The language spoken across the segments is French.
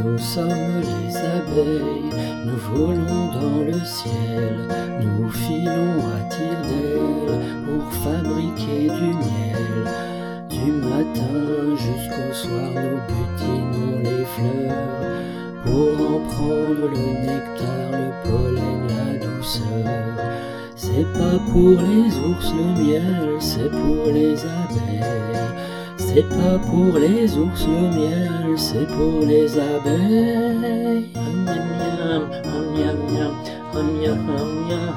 Nous sommes les abeilles, nous volons dans le ciel, nous filons à tire-d'aile pour fabriquer du miel. Du matin jusqu'au soir, nous butinons les fleurs pour en prendre le nectar, le pollen, la douceur. C'est pas pour les ours le miel, c'est pour les abeilles. C'est pas pour les ours le miel, c'est pour les abeilles. Ham miam miam, ham miam miam, ham miam ham miam,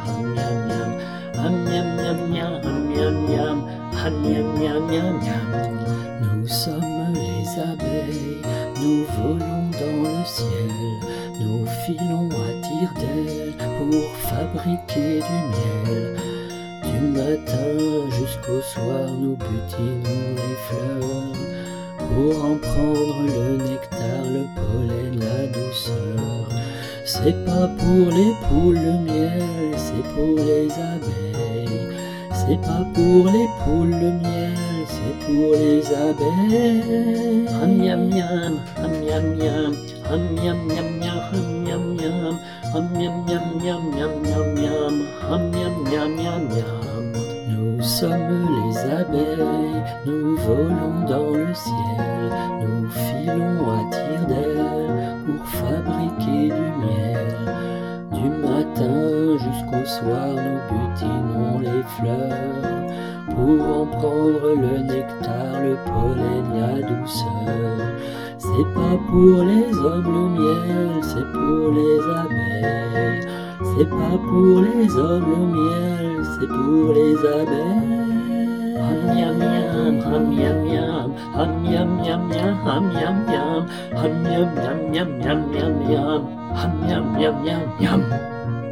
ham miam miam, ham miam miam, ham miam miam, ham miam miam miam. Nous sommes les abeilles, nous volons dans le ciel, nous filons à tire-d'aile pour fabriquer du miel. Du matin jusqu'au soir, nous butinons les fleurs pour en prendre le nectar, le pollen, la douceur. C'est pas pour les poules le miel, c'est pour les abeilles. C'est pas pour les poules le miel, c'est pour les abeilles. Ham miam miam, ham miam miam, ham miam miam miam, ham miam miam, ham miam miam miam miam miam miam, ham miam miam miam miam. Nous sommes les abeilles, nous volons dans le ciel, nous filons à tire-d'aile pour fabriquer du miel. Du matin jusqu'au soir, nous butinons les fleurs pour en prendre le nectar, le pollen, la douceur. C'est pas pour les hommes le miel, c'est pour les abeilles. C'est pas pour les hommes le miel, c'est pour les abeilles. Ham miam miam, ham miam miam, ham miam miam miam, ham miam miam, ham miam miam miam miam miam miam, ham miam miam miam miam.